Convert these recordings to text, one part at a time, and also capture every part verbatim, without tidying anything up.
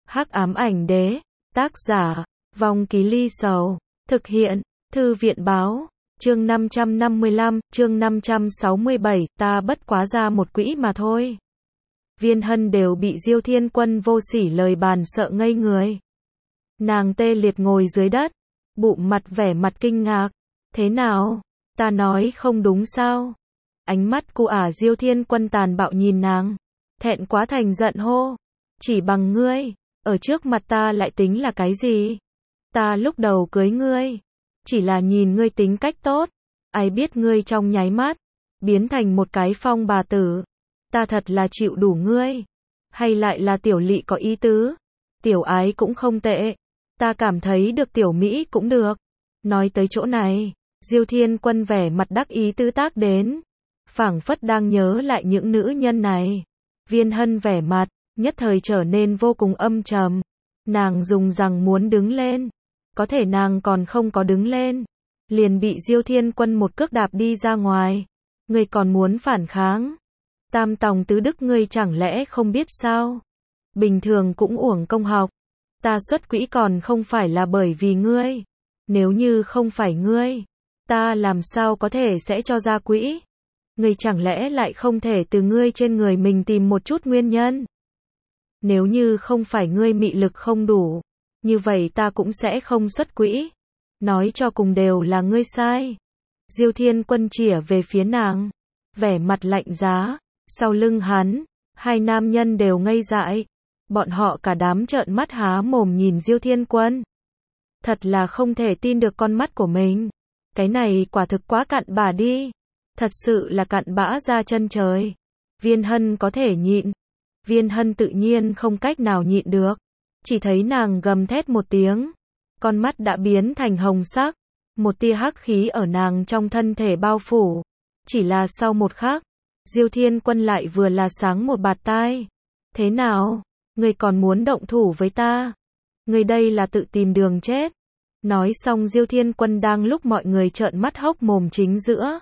Hắc ám ảnh đế, tác giả, Vong Ký Ly Sầu, thực hiện, Thư viện báo, chương năm trăm năm mươi lăm, chương năm trăm sáu mươi bảy, ta bất quá ra một quỹ mà thôi. Viên Hân đều bị Diêu Thiên Quân vô sỉ lời bàn sợ ngây người. Nàng tê liệt ngồi dưới đất, bụng mặt vẻ mặt kinh ngạc. Thế nào? Ta nói không đúng sao? Ánh mắt cu ả Diêu Thiên Quân tàn bạo nhìn nàng, thẹn quá thành giận hô. Chỉ bằng ngươi, ở trước mặt ta lại tính là cái gì? Ta lúc đầu cưới ngươi, chỉ là nhìn ngươi tính cách tốt, ai biết ngươi trong nháy mắt, biến thành một cái phong bà tử. Ta thật là chịu đủ ngươi. Hay lại là tiểu lị có ý tứ? Tiểu ái cũng không tệ. Ta cảm thấy được tiểu Mỹ cũng được. Nói tới chỗ này, Diêu Thiên Quân vẻ mặt đắc ý tứ tác đến, phảng phất đang nhớ lại những nữ nhân này. Viên Hân vẻ mặt, nhất thời trở nên vô cùng âm trầm. Nàng dùng rằng muốn đứng lên, có thể nàng còn không có đứng lên, liền bị Diêu Thiên Quân một cước đạp đi ra ngoài. Ngươi còn muốn phản kháng? Tam tòng tứ đức ngươi chẳng lẽ không biết sao? Bình thường cũng uổng công học. Ta xuất quỹ còn không phải là bởi vì ngươi. Nếu như không phải ngươi, ta làm sao có thể sẽ cho ra quỹ? Ngươi chẳng lẽ lại không thể từ ngươi trên người mình tìm một chút nguyên nhân? Nếu như không phải ngươi mị lực không đủ, như vậy ta cũng sẽ không xuất quỹ. Nói cho cùng đều là ngươi sai. Diêu Thiên Quân chĩa về phía nàng, vẻ mặt lạnh giá. Sau lưng hắn, hai nam nhân đều ngây dại. Bọn họ cả đám trợn mắt há mồm nhìn Diêu Thiên Quân. Thật là không thể tin được con mắt của mình. Cái này quả thực quá cặn bã đi. Thật sự là cặn bã ra chân trời. Viên Hân có thể nhịn. Viên Hân tự nhiên không cách nào nhịn được. Chỉ thấy nàng gầm thét một tiếng. Con mắt đã biến thành hồng sắc. Một tia hắc khí ở nàng trong thân thể bao phủ. Chỉ là sau một khắc, Diêu Thiên Quân lại vừa là sáng một bạt tai. Thế nào? Ngươi còn muốn động thủ với ta? Ngươi đây là tự tìm đường chết. Nói xong Diêu Thiên Quân đang lúc mọi người trợn mắt hốc mồm chính giữa,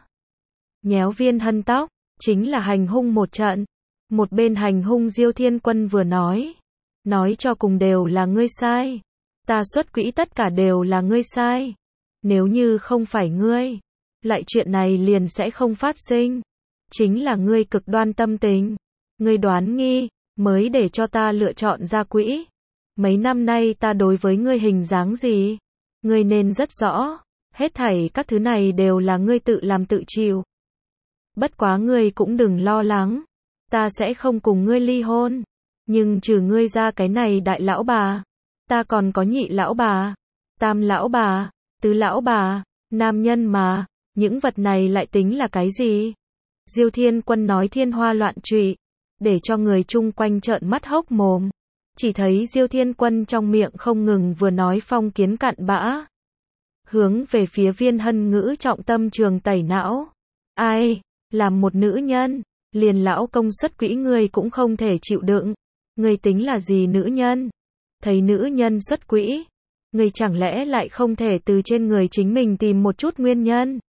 nhéo Viên Hân tóc, chính là hành hung một trận. Một bên hành hung Diêu Thiên Quân vừa nói. Nói cho cùng đều là ngươi sai. Ta xuất quỹ tất cả đều là ngươi sai. Nếu như không phải ngươi, lại chuyện này liền sẽ không phát sinh. Chính là ngươi cực đoan tâm tình. Ngươi đoán nghi, mới để cho ta lựa chọn ra quỹ. Mấy năm nay ta đối với ngươi hình dáng gì? Ngươi nên rất rõ. Hết thảy các thứ này đều là ngươi tự làm tự chịu. Bất quá ngươi cũng đừng lo lắng. Ta sẽ không cùng ngươi ly hôn. Nhưng trừ ngươi ra cái này đại lão bà, ta còn có nhị lão bà, tam lão bà, tứ lão bà, nam nhân mà. Những vật này lại tính là cái gì? Diêu Thiên Quân nói thiên hoa loạn trụy, để cho người chung quanh trợn mắt hốc mồm. Chỉ thấy Diêu Thiên Quân trong miệng không ngừng vừa nói phong kiến cặn bã, hướng về phía Viên Hân ngữ trọng tâm trường tẩy não. Ai, làm một nữ nhân, liền lão công xuất quỹ ngươi cũng không thể chịu đựng. Ngươi tính là gì nữ nhân? Thấy nữ nhân xuất quỹ, ngươi chẳng lẽ lại không thể từ trên người chính mình tìm một chút nguyên nhân?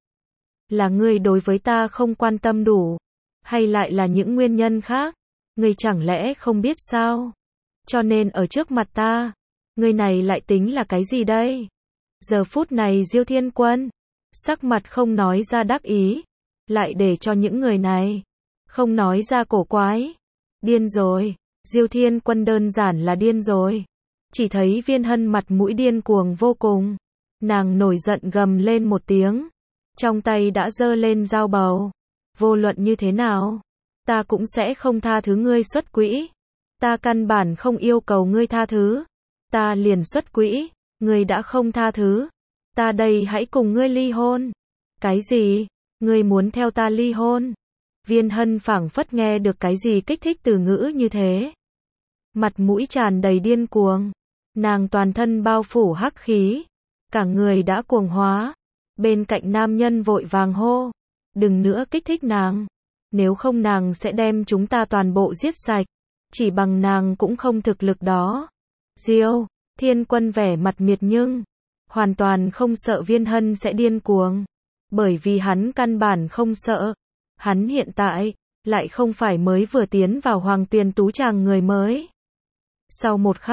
Là ngươi đối với ta không quan tâm đủ, hay lại là những nguyên nhân khác? Ngươi chẳng lẽ không biết sao? Cho nên ở trước mặt ta, ngươi này lại tính là cái gì đây? Giờ phút này Diêu Thiên Quân, sắc mặt không nói ra đắc ý, lại để cho những người này, không nói ra cổ quái. Điên rồi, Diêu Thiên Quân đơn giản là điên rồi. Chỉ thấy Viên Hân mặt mũi điên cuồng vô cùng. Nàng nổi giận gầm lên một tiếng. Trong tay đã giơ lên dao bầu. Vô luận như thế nào, ta cũng sẽ không tha thứ ngươi xuất quỹ. Ta căn bản không yêu cầu ngươi tha thứ. Ta liền xuất quỹ, ngươi đã không tha thứ. Ta đây hãy cùng ngươi ly hôn. Cái gì? Ngươi muốn theo ta ly hôn? Viên Hân phảng phất nghe được cái gì kích thích từ ngữ như thế. Mặt mũi tràn đầy điên cuồng. Nàng toàn thân bao phủ hắc khí. Cả người đã cuồng hóa. Bên cạnh nam nhân vội vàng hô. Đừng nữa kích thích nàng. Nếu không nàng sẽ đem chúng ta toàn bộ giết sạch. Chỉ bằng nàng cũng không thực lực đó. Diêu Thiên Quân vẻ mặt miệt nhưng hoàn toàn không sợ Viên Hân sẽ điên cuồng. Bởi vì hắn căn bản không sợ. Hắn hiện tại lại không phải mới vừa tiến vào Hoàng Tuyền Tú Tràng người mới. Sau một khắc,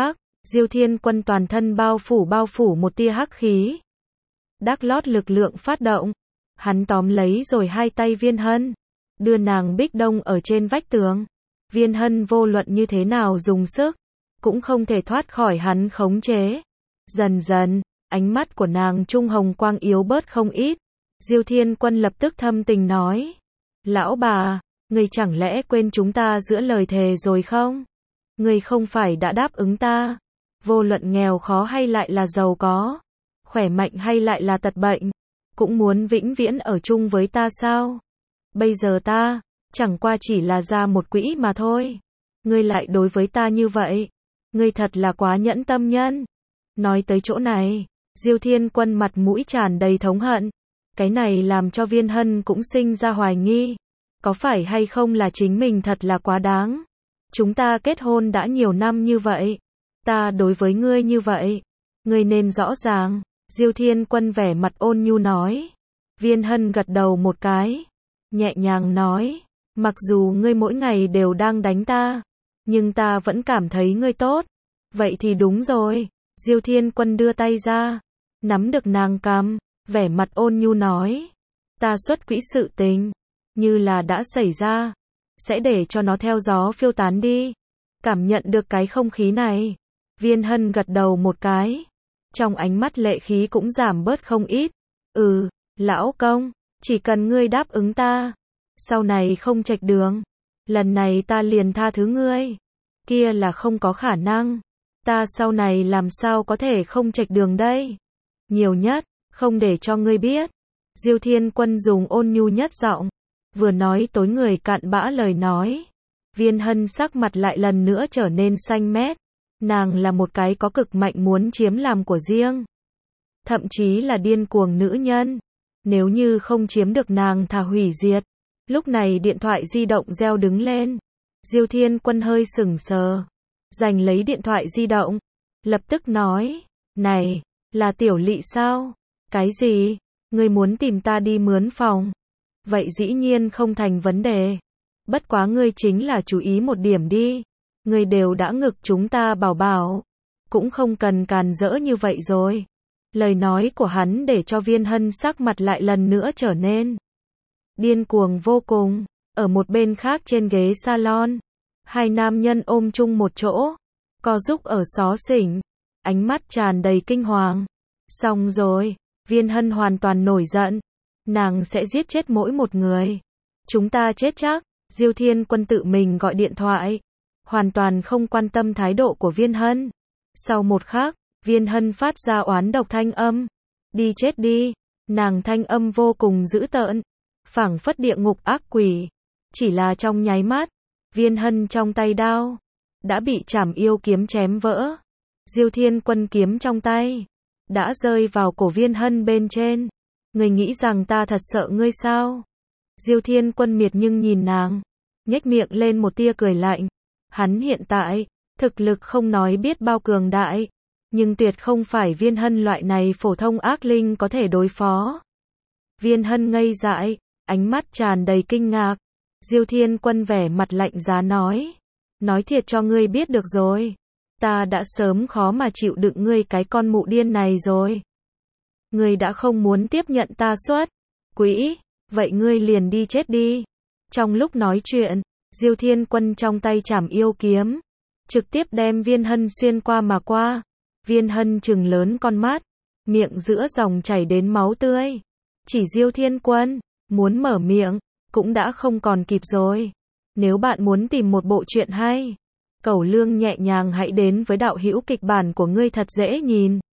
Diêu Thiên Quân toàn thân bao phủ bao phủ một tia hắc khí. Đắc lót lực lượng phát động. Hắn tóm lấy rồi hai tay Viên Hân. Đưa nàng Bích Đông ở trên vách tường. Viên Hân vô luận như thế nào dùng sức. Cũng không thể thoát khỏi hắn khống chế. Dần dần, ánh mắt của nàng trung hồng quang yếu bớt không ít. Diêu Thiên Quân lập tức thâm tình nói. Lão bà, người chẳng lẽ quên chúng ta giữa lời thề rồi không? Người không phải đã đáp ứng ta. Vô luận nghèo khó hay lại là giàu có. Khỏe mạnh hay lại là tật bệnh. Cũng muốn vĩnh viễn ở chung với ta sao? Bây giờ ta, chẳng qua chỉ là ra một quỹ mà thôi. Ngươi lại đối với ta như vậy. Ngươi thật là quá nhẫn tâm nhân. Nói tới chỗ này, Diêu Thiên Quân mặt mũi tràn đầy thống hận. Cái này làm cho Viên Hân cũng sinh ra hoài nghi. Có phải hay không là chính mình thật là quá đáng. Chúng ta kết hôn đã nhiều năm như vậy. Ta đối với ngươi như vậy. Ngươi nên rõ ràng. Diêu Thiên Quân vẻ mặt ôn nhu nói. Viên Hân gật đầu một cái. Nhẹ nhàng nói. Mặc dù ngươi mỗi ngày đều đang đánh ta. Nhưng ta vẫn cảm thấy ngươi tốt. Vậy thì đúng rồi. Diêu Thiên Quân đưa tay ra. Nắm được nàng cằm. Vẻ mặt ôn nhu nói. Ta xuất quỹ sự tình. Như là đã xảy ra. Sẽ để cho nó theo gió phiêu tán đi. Cảm nhận được cái không khí này. Viên Hân gật đầu một cái. Trong ánh mắt lệ khí cũng giảm bớt không ít. Ừ, lão công. Chỉ cần ngươi đáp ứng ta. Sau này không chệch đường. Lần này ta liền tha thứ ngươi. Kia là không có khả năng. Ta sau này làm sao có thể không chệch đường đây. Nhiều nhất, không để cho ngươi biết. Diêu Thiên Quân dùng ôn nhu nhất giọng. Vừa nói tối người cạn bã lời nói. Viên Hân sắc mặt lại lần nữa trở nên xanh mét. Nàng là một cái có cực mạnh muốn chiếm làm của riêng. Thậm chí là điên cuồng nữ nhân. Nếu như không chiếm được nàng thà hủy diệt. Lúc này điện thoại di động reo đứng lên. Diêu Thiên Quân hơi sững sờ. Giành lấy điện thoại di động. Lập tức nói. Này, là Tiểu Lị sao? Cái gì? Ngươi muốn tìm ta đi mướn phòng? Vậy dĩ nhiên không thành vấn đề. Bất quá ngươi chính là chú ý một điểm đi. Ngươi đều đã ngực chúng ta bảo bảo. Cũng không cần càn rỡ như vậy rồi. Lời nói của hắn để cho Viên Hân sắc mặt lại lần nữa trở nên điên cuồng vô cùng. Ở một bên khác trên ghế salon. Hai nam nhân ôm chung một chỗ. Co giúp ở xó xỉnh. Ánh mắt tràn đầy kinh hoàng. Xong rồi. Viên Hân hoàn toàn nổi giận. Nàng sẽ giết chết mỗi một người. Chúng ta chết chắc. Diêu Thiên Quân tự mình gọi điện thoại. Hoàn toàn không quan tâm thái độ của Viên Hân. Sau một khắc, Viên Hân phát ra oán độc thanh âm. Đi chết đi. Nàng thanh âm vô cùng dữ tợn. Phảng phất địa ngục ác quỷ. Chỉ là trong nháy mắt. Viên Hân trong tay đao. Đã bị chảm yêu kiếm chém vỡ. Diêu Thiên Quân kiếm trong tay. Đã rơi vào cổ Viên Hân bên trên. Ngươi nghĩ rằng ta thật sợ ngươi sao? Diêu Thiên Quân miệt nhưng nhìn nàng. Nhếch miệng lên một tia cười lạnh. Hắn hiện tại, thực lực không nói biết bao cường đại. Nhưng tuyệt không phải Viên Hân loại này phổ thông ác linh có thể đối phó. Viên Hân ngây dại, ánh mắt tràn đầy kinh ngạc. Diêu Thiên Quân vẻ mặt lạnh giá nói. Nói thiệt cho ngươi biết được rồi. Ta đã sớm khó mà chịu đựng ngươi cái con mụ điên này rồi. Ngươi đã không muốn tiếp nhận ta xuất quỹ, vậy ngươi liền đi chết đi. Trong lúc nói chuyện, Diêu Thiên Quân trong tay chảm yêu kiếm, trực tiếp đem Viên Hân xuyên qua mà qua. Viên Hân trừng lớn con mắt, miệng giữa dòng chảy đến máu tươi. Chỉ Diêu Thiên Quân, muốn mở miệng, cũng đã không còn kịp rồi. Nếu bạn muốn tìm một bộ truyện hay, Cẩu Lương nhẹ nhàng hãy đến với đạo hữu kịch bản của ngươi thật dễ nhìn.